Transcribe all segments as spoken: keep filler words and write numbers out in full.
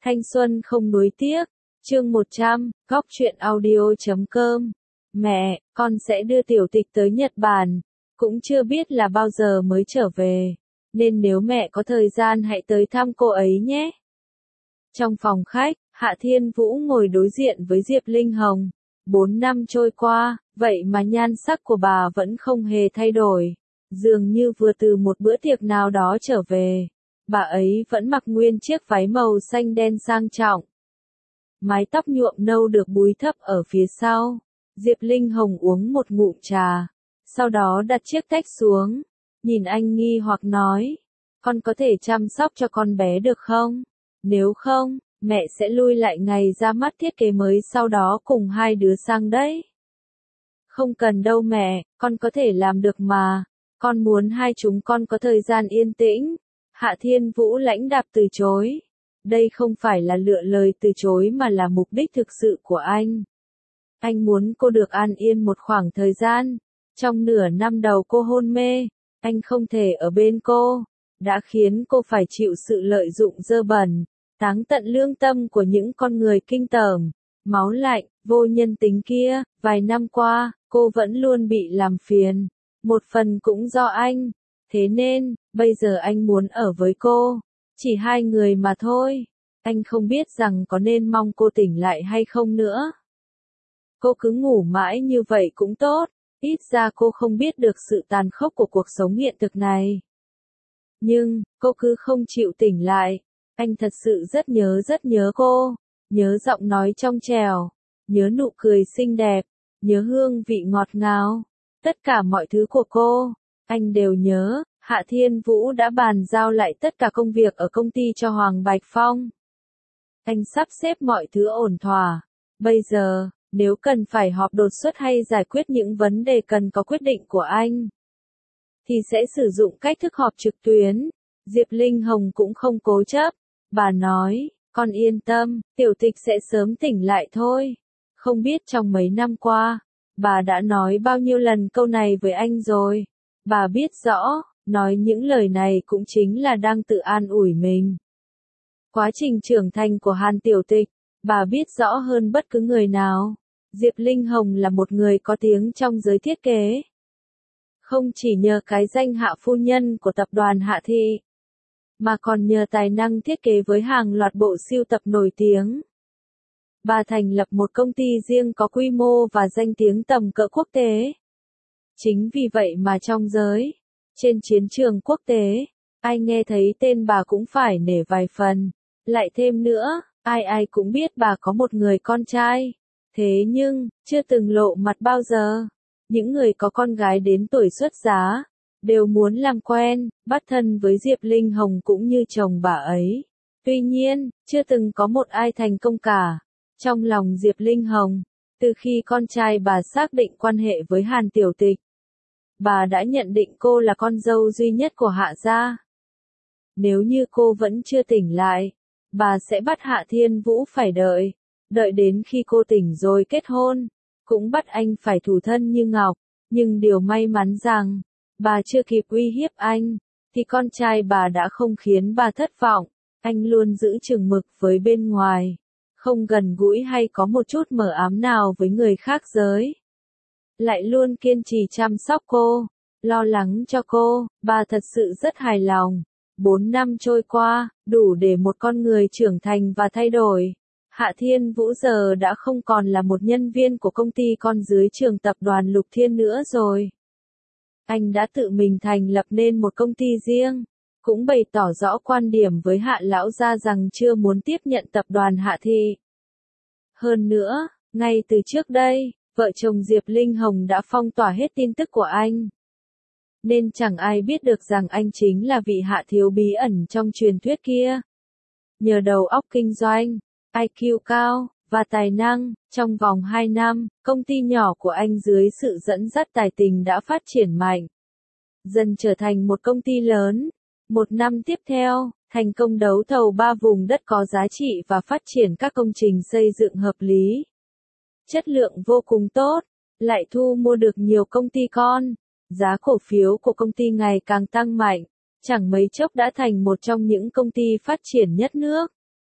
Thanh xuân không nuối tiếc. Chương một trăm, góc truyện audio chấm com. Mẹ, con sẽ đưa tiểu tịch tới Nhật Bản. Cũng chưa biết là bao giờ mới trở về. Nên nếu mẹ có thời gian hãy tới thăm cô ấy nhé. Trong phòng khách, Hạ Thiên Vũ ngồi đối diện với Diệp Linh Hồng. Bốn năm trôi qua, vậy mà nhan sắc của bà vẫn không hề thay đổi. Dường như vừa từ một bữa tiệc nào đó trở về. Bà ấy vẫn mặc nguyên chiếc váy màu xanh đen sang trọng. Mái tóc nhuộm nâu được búi thấp ở phía sau. Diệp Linh Hồng uống một ngụm trà. Sau đó đặt chiếc tách xuống. Nhìn anh nghi hoặc nói. Con có thể chăm sóc cho con bé được không? Nếu không, mẹ sẽ lui lại ngày ra mắt thiết kế mới sau đó cùng hai đứa sang đấy. Không cần đâu mẹ, con có thể làm được mà. Con muốn hai chúng con có thời gian yên tĩnh. Hạ Thiên Vũ lãnh đạm từ chối. Đây không phải là lựa lời từ chối mà là mục đích thực sự của anh. Anh muốn cô được an yên một khoảng thời gian. Trong nửa năm đầu cô hôn mê, anh không thể ở bên cô. Đã khiến cô phải chịu sự lợi dụng dơ bẩn, táng tận lương tâm của những con người kinh tởm, máu lạnh, vô nhân tính kia. Vài năm qua, cô vẫn luôn bị làm phiền. Một phần cũng do anh. Thế nên, bây giờ anh muốn ở với cô. Chỉ hai người mà thôi. Anh không biết rằng có nên mong cô tỉnh lại hay không nữa. Cô cứ ngủ mãi như vậy cũng tốt. Ít ra cô không biết được sự tàn khốc của cuộc sống hiện thực này. Nhưng, cô cứ không chịu tỉnh lại. Anh thật sự rất nhớ rất nhớ cô. Nhớ giọng nói trong trẻo. Nhớ nụ cười xinh đẹp. Nhớ hương vị ngọt ngào. Tất cả mọi thứ của cô. Anh đều nhớ. Hạ Thiên Vũ đã bàn giao lại tất cả công việc ở công ty cho Hoàng Bạch Phong. Anh sắp xếp mọi thứ ổn thỏa. Bây giờ, nếu cần phải họp đột xuất hay giải quyết những vấn đề cần có quyết định của anh, thì sẽ sử dụng cách thức họp trực tuyến. Diệp Linh Hồng cũng không cố chấp. Bà nói, con yên tâm, tiểu tịch sẽ sớm tỉnh lại thôi. Không biết trong mấy năm qua, bà đã nói bao nhiêu lần câu này với anh rồi. Bà biết rõ. Nói những lời này cũng chính là đang tự an ủi mình. Quá trình trưởng thành của Hàn Tiểu Tịch, bà biết rõ hơn bất cứ người nào. Diệp Linh Hồng là một người có tiếng trong giới thiết kế. Không chỉ nhờ cái danh hạ phu nhân của tập đoàn Hạ Thị, mà còn nhờ tài năng thiết kế với hàng loạt bộ sưu tập nổi tiếng. Bà thành lập một công ty riêng có quy mô và danh tiếng tầm cỡ quốc tế. Chính vì vậy mà trong giới, trên chiến trường quốc tế, ai nghe thấy tên bà cũng phải nể vài phần. Lại thêm nữa, ai ai cũng biết bà có một người con trai. Thế nhưng, chưa từng lộ mặt bao giờ. Những người có con gái đến tuổi xuất giá, đều muốn làm quen, bắt thân với Diệp Linh Hồng cũng như chồng bà ấy. Tuy nhiên, chưa từng có một ai thành công cả. Trong lòng Diệp Linh Hồng, từ khi con trai bà xác định quan hệ với Hàn Tiểu Tịch, bà đã nhận định cô là con dâu duy nhất của Hạ gia. Nếu như cô vẫn chưa tỉnh lại, bà sẽ bắt Hạ Thiên Vũ phải đợi. Đợi đến khi cô tỉnh rồi kết hôn, cũng bắt anh phải thủ thân như ngọc. Nhưng điều may mắn rằng, bà chưa kịp uy hiếp anh, thì con trai bà đã không khiến bà thất vọng. Anh luôn giữ chừng mực với bên ngoài, không gần gũi hay có một chút mờ ám nào với người khác giới. Lại luôn kiên trì chăm sóc cô, lo lắng cho cô. Bà thật sự rất hài lòng. Bốn năm trôi qua, đủ để một con người trưởng thành và thay đổi. Hạ Thiên Vũ giờ đã không còn là một nhân viên của công ty con dưới trường tập đoàn Lục Thiên nữa rồi. Anh đã tự mình thành lập nên một công ty riêng, cũng bày tỏ rõ quan điểm với Hạ lão gia rằng chưa muốn tiếp nhận tập đoàn Hạ Thị. Hơn nữa, ngay từ trước đây, vợ chồng Diệp Linh Hồng đã phong tỏa hết tin tức của anh. Nên chẳng ai biết được rằng anh chính là vị Hạ thiếu bí ẩn trong truyền thuyết kia. Nhờ đầu óc kinh doanh, i kiu cao, và tài năng, trong vòng hai năm, công ty nhỏ của anh dưới sự dẫn dắt tài tình đã phát triển mạnh. Dần trở thành một công ty lớn. Một năm tiếp theo, thành công đấu thầu ba vùng đất có giá trị và phát triển các công trình xây dựng hợp lý. Chất lượng vô cùng tốt, lại thu mua được nhiều công ty con. Giá cổ phiếu của công ty ngày càng tăng mạnh, chẳng mấy chốc đã thành một trong những công ty phát triển nhất nước.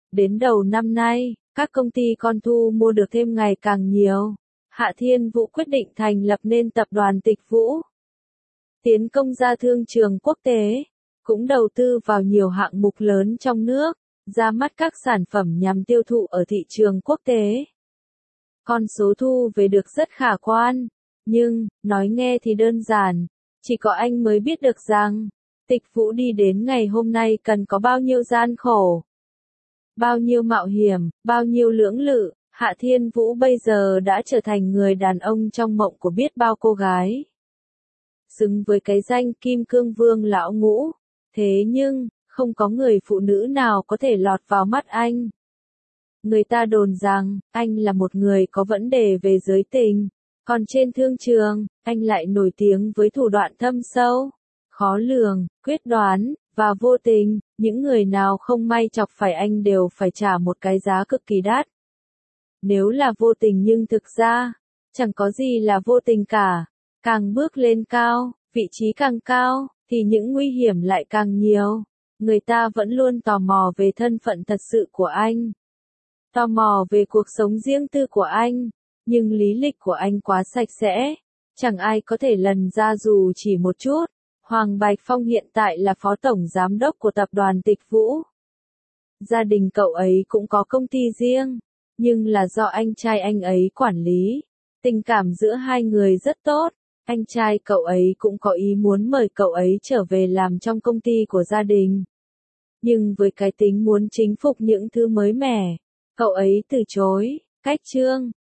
Đến đầu năm nay, các công ty con thu mua được thêm ngày càng nhiều. Hạ Thiên Vũ quyết định thành lập nên tập đoàn Tịch Vũ. Tiến công ra thương trường quốc tế, cũng đầu tư vào nhiều hạng mục lớn trong nước, ra mắt các sản phẩm nhằm tiêu thụ ở thị trường quốc tế. Con số thu về được rất khả quan, nhưng, nói nghe thì đơn giản, chỉ có anh mới biết được rằng, Tịch Vũ đi đến ngày hôm nay cần có bao nhiêu gian khổ, bao nhiêu mạo hiểm, bao nhiêu lưỡng lự. Hạ Thiên Vũ bây giờ đã trở thành người đàn ông trong mộng của biết bao cô gái. Xứng với cái danh Kim Cương Vương lão ngũ. Thế nhưng, không có người phụ nữ nào có thể lọt vào mắt anh. Người ta đồn rằng, anh là một người có vấn đề về giới tình. Còn trên thương trường, anh lại nổi tiếng với thủ đoạn thâm sâu, khó lường, quyết đoán, và vô tình. Những người nào không may chọc phải anh đều phải trả một cái giá cực kỳ đắt. Nếu là vô tình nhưng thực ra, chẳng có gì là vô tình cả. Càng bước lên cao, vị trí càng cao, thì những nguy hiểm lại càng nhiều. Người ta vẫn luôn tò mò về thân phận thật sự của anh. Tò mò về cuộc sống riêng tư của anh. Nhưng lý lịch của anh quá sạch sẽ. Chẳng ai có thể lần ra dù chỉ một chút. Hoàng Bạch Phong hiện tại là phó tổng giám đốc của tập đoàn Tịch Vũ. Gia đình cậu ấy cũng có công ty riêng. Nhưng là do anh trai anh ấy quản lý. Tình cảm giữa hai người rất tốt. Anh trai cậu ấy cũng có ý muốn mời cậu ấy trở về làm trong công ty của gia đình. Nhưng với cái tính muốn chinh phục những thứ mới mẻ, cậu ấy từ chối. Cách Trương,